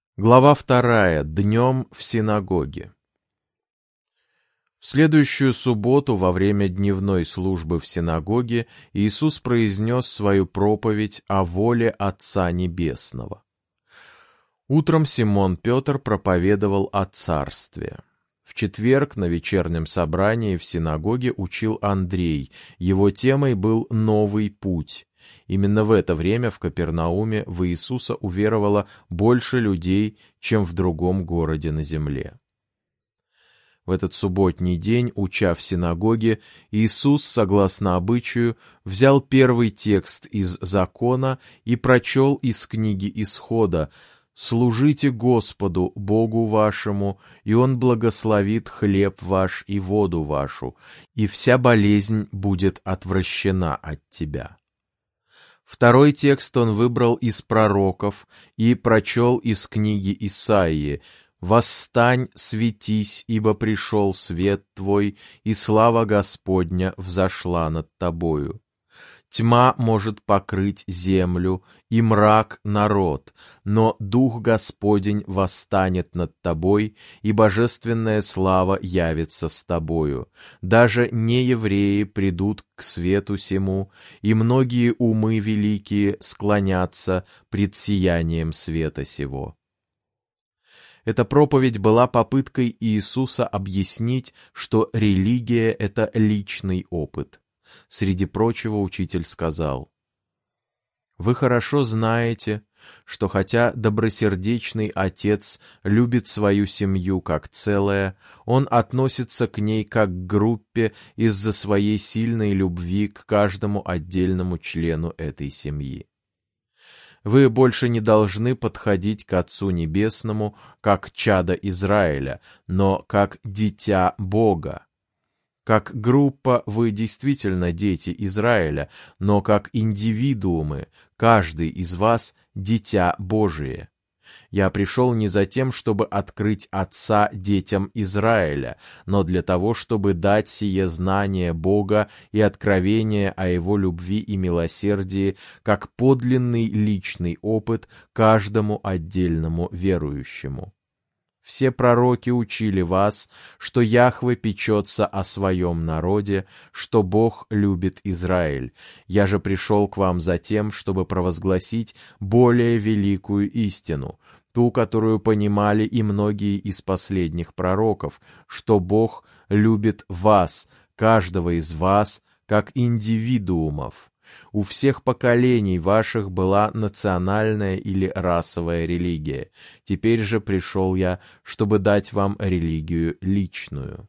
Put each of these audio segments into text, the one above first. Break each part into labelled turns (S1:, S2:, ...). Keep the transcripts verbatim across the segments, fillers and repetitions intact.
S1: Глава вторая. Днем в синагоге. В следующую субботу во время дневной службы в синагоге Иисус произнес свою проповедь о воле Отца Небесного. Утром Симон Петр проповедовал о царстве. В четверг на вечернем собрании в синагоге учил Андрей. Его темой был «Новый путь». Именно в это время в Капернауме в Иисуса уверовало больше людей, чем в другом городе на земле. В этот субботний день, уча в синагоге, Иисус, согласно обычаю, взял первый текст из закона и прочел из книги Исхода: «Служите Господу, Богу вашему, и Он благословит хлеб ваш и воду вашу, и вся болезнь будет отвращена от тебя». Второй текст он выбрал из пророков и прочел из книги Исаии: «Восстань, светись, ибо пришел свет твой, и слава Господня взошла над тобою. Тьма может покрыть землю, и мрак народ, но Дух Господень восстанет над тобой, и божественная слава явится с тобою. Даже неевреи придут к свету сему, и многие умы великие склонятся пред сиянием света сего». Эта проповедь была попыткой Иисуса объяснить, что религия — это личный опыт. Среди прочего учитель сказал: «Вы хорошо знаете, что хотя добросердечный отец любит свою семью как целое, он относится к ней как к группе из-за своей сильной любви к каждому отдельному члену этой семьи. Вы больше не должны подходить к Отцу Небесному как чадо Израиля, но как дитя Бога. Как группа вы действительно дети Израиля, но как индивидуумы каждый из вас — дитя Божие. Я пришел не за тем, чтобы открыть Отца детям Израиля, но для того, чтобы дать сие знание Бога и откровение о Его любви и милосердии как подлинный личный опыт каждому отдельному верующему. Все пророки учили вас, что Яхве печется о своем народе, что Бог любит Израиль. Я же пришел к вам за тем, чтобы провозгласить более великую истину, ту, которую понимали и многие из последних пророков, что Бог любит вас, каждого из вас, как индивидуумов. У всех поколений ваших была национальная или расовая религия. Теперь же пришел я, чтобы дать вам религию личную».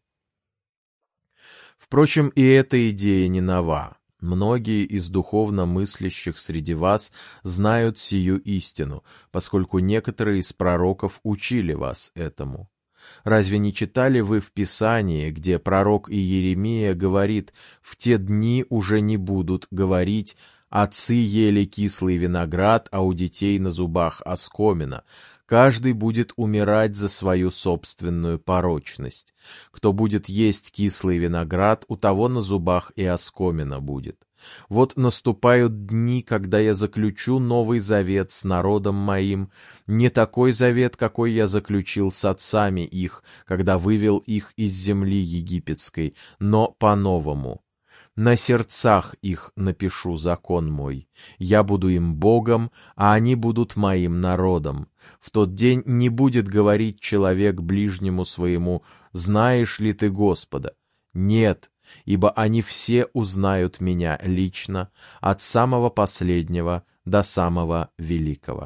S1: Впрочем, и эта идея не нова. Многие из духовно мыслящих среди вас знают сию истину, поскольку некоторые из пророков учили вас этому. Разве не читали вы в Писании, где пророк Иеремия говорит: «В те дни уже не будут говорить: отцы ели кислый виноград, а у детей на зубах оскомина. Каждый будет умирать за свою собственную порочность. Кто будет есть кислый виноград, у того на зубах и оскомина будет. Вот наступают дни, когда я заключу новый завет с народом моим, не такой завет, какой я заключил с отцами их, когда вывел их из земли египетской, но по-новому. На сердцах их напишу закон мой. Я буду им Богом, а они будут моим народом. В тот день не будет говорить человек ближнему своему: знаешь ли ты Господа? Нет, ибо они все узнают меня лично, от самого последнего до самого великого».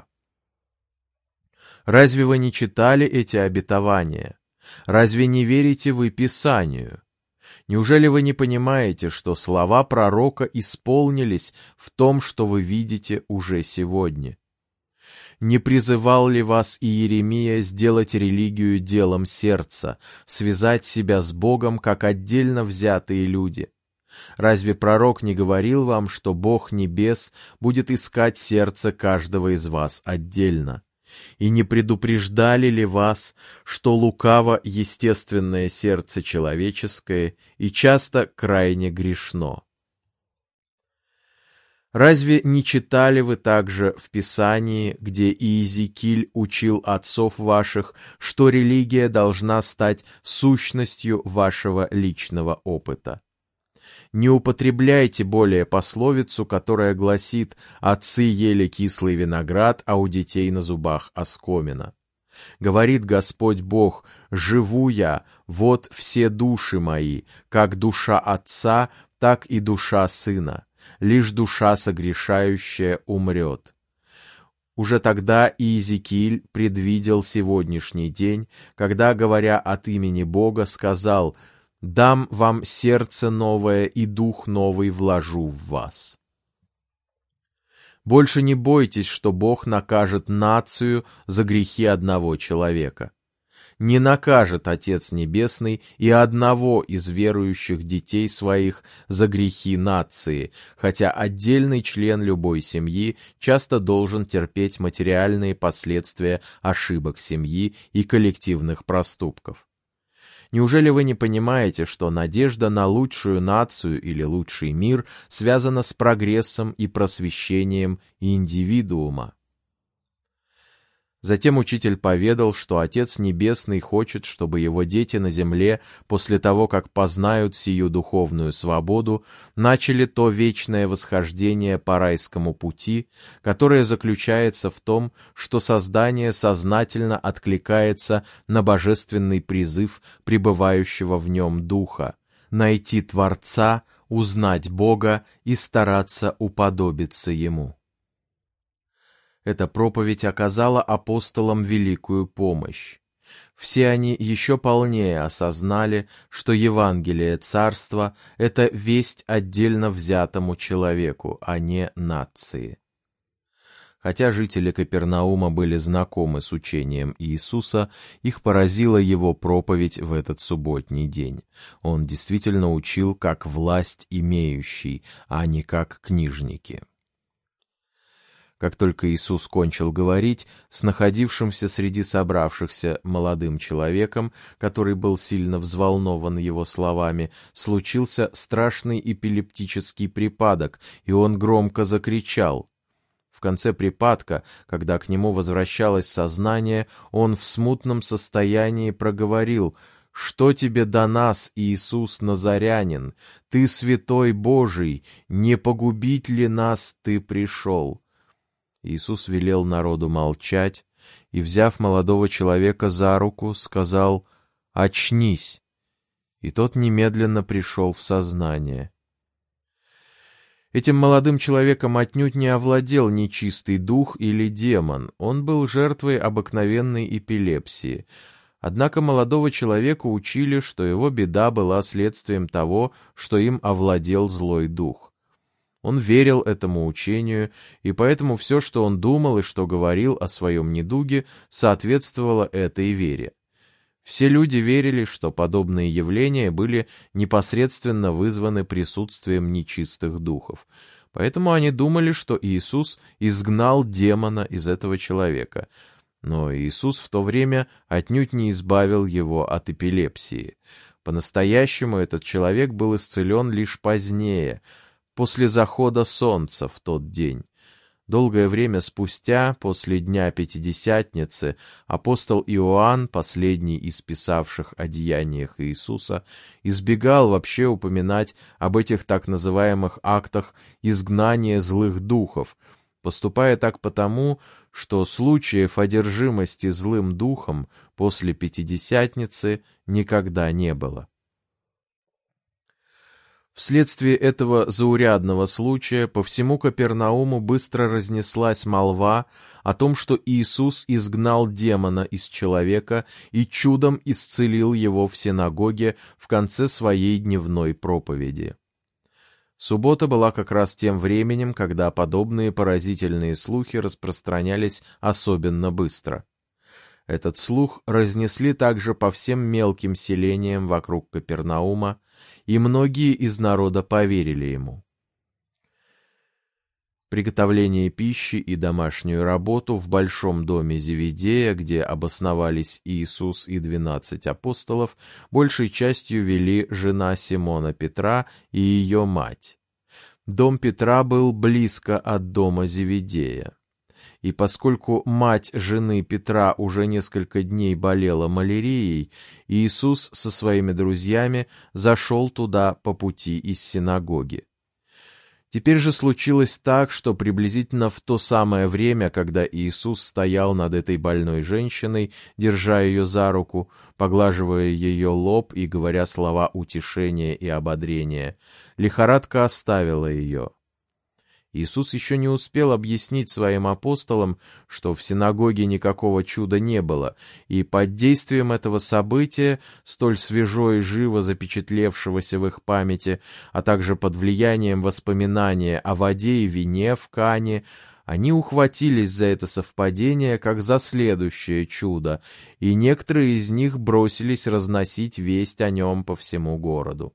S1: Разве вы не читали эти обетования? Разве не верите вы Писанию? Неужели вы не понимаете, что слова пророка исполнились в том, что вы видите уже сегодня? Не призывал ли вас Иеремия сделать религию делом сердца, связать себя с Богом, как отдельно взятые люди? Разве пророк не говорил вам, что Бог небес будет искать сердце каждого из вас отдельно? И не предупреждали ли вас, что лукаво естественное сердце человеческое и часто крайне грешно? Разве не читали вы также в Писании, где Иезекииль учил отцов ваших, что религия должна стать сущностью вашего личного опыта? Не употребляйте более пословицу, которая гласит «отцы ели кислый виноград, а у детей на зубах оскомина». Говорит Господь Бог: «Живу я, вот все души мои, как душа отца, так и душа сына. Лишь душа согрешающая умрет». Уже тогда Иезекииль предвидел сегодняшний день, когда, говоря от имени Бога, сказал: «Дам вам сердце новое, и дух новый вложу в вас». Больше не бойтесь, что Бог накажет нацию за грехи одного человека. Не накажет Отец Небесный и одного из верующих детей своих за грехи нации, хотя отдельный член любой семьи часто должен терпеть материальные последствия ошибок семьи и коллективных проступков. Неужели вы не понимаете, что надежда на лучшую нацию или лучший мир связана с прогрессом и просвещением индивидуума? Затем учитель поведал, что Отец Небесный хочет, чтобы его дети на земле, после того, как познают сию духовную свободу, начали то вечное восхождение по райскому пути, которое заключается в том, что создание сознательно откликается на божественный призыв пребывающего в нем Духа, найти Творца, узнать Бога и стараться уподобиться Ему. Эта проповедь оказала апостолам великую помощь. Все они еще полнее осознали, что Евангелие Царства — это весть отдельно взятому человеку, а не нации. Хотя жители Капернаума были знакомы с учением Иисуса, их поразила его проповедь в этот субботний день. Он действительно учил как власть имеющий, а не как книжники. Как только Иисус кончил говорить, с находившимся среди собравшихся молодым человеком, который был сильно взволнован его словами, случился страшный эпилептический припадок, и он громко закричал. В конце припадка, когда к нему возвращалось сознание, он в смутном состоянии проговорил: «Что тебе до нас, Иисус Назарянин? Ты святой Божий, не погубить ли нас ты пришел?» Иисус велел народу молчать и, взяв молодого человека за руку, сказал: «Очнись!» И тот немедленно пришел в сознание. Этим молодым человеком отнюдь не овладел нечистый дух или демон, он был жертвой обыкновенной эпилепсии. Однако молодого человека учили, что его беда была следствием того, что им овладел злой дух. Он верил этому учению, и поэтому все, что он думал и что говорил о своем недуге, соответствовало этой вере. Все люди верили, что подобные явления были непосредственно вызваны присутствием нечистых духов. Поэтому они думали, что Иисус изгнал демона из этого человека. Но Иисус в то время отнюдь не избавил его от эпилепсии. По-настоящему этот человек был исцелен лишь позднее, после захода солнца в тот день. Долгое время спустя, после Дня Пятидесятницы, апостол Иоанн, последний из писавших о деяниях Иисуса, избегал вообще упоминать об этих так называемых актах изгнания злых духов, поступая так потому, что случаев одержимости злым духом после Пятидесятницы никогда не было. Вследствие этого заурядного случая по всему Капернауму быстро разнеслась молва о том, что Иисус изгнал демона из человека и чудом исцелил его в синагоге в конце своей дневной проповеди. Суббота была как раз тем временем, когда подобные поразительные слухи распространялись особенно быстро. Этот слух разнесли также по всем мелким селениям вокруг Капернаума, и многие из народа поверили ему. Приготовление пищи и домашнюю работу в большом доме Зеведея, где обосновались Иисус и двенадцать апостолов, большей частью вели жена Симона Петра и ее мать. Дом Петра был близко от дома Зеведея. И поскольку мать жены Петра уже несколько дней болела малярией, Иисус со своими друзьями зашел туда по пути из синагоги. Теперь же случилось так, что приблизительно в то самое время, когда Иисус стоял над этой больной женщиной, держа ее за руку, поглаживая ее лоб и говоря слова утешения и ободрения, лихорадка оставила ее. Иисус еще не успел объяснить своим апостолам, что в синагоге никакого чуда не было, и под действием этого события, столь свежо и живо запечатлевшегося в их памяти, а также под влиянием воспоминания о воде и вине в Кане, они ухватились за это совпадение как за следующее чудо, и некоторые из них бросились разносить весть о нем по всему городу.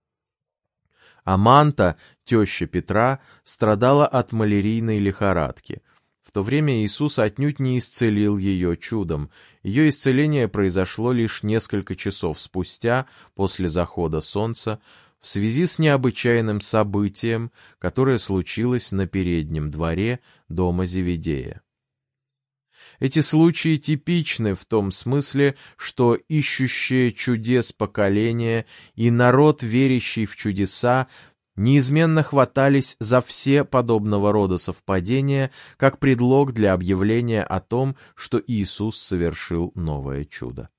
S1: Аманта, теща Петра, страдала от малярийной лихорадки. В то время Иисус отнюдь не исцелил ее чудом. Ее исцеление произошло лишь несколько часов спустя, после захода солнца, в связи с необычайным событием, которое случилось на переднем дворе дома Зеведея. Эти случаи типичны в том смысле, что ищущее чудес поколение и народ, верящий в чудеса, неизменно хватались за все подобного рода совпадения как предлог для объявления о том, что Иисус совершил новое чудо.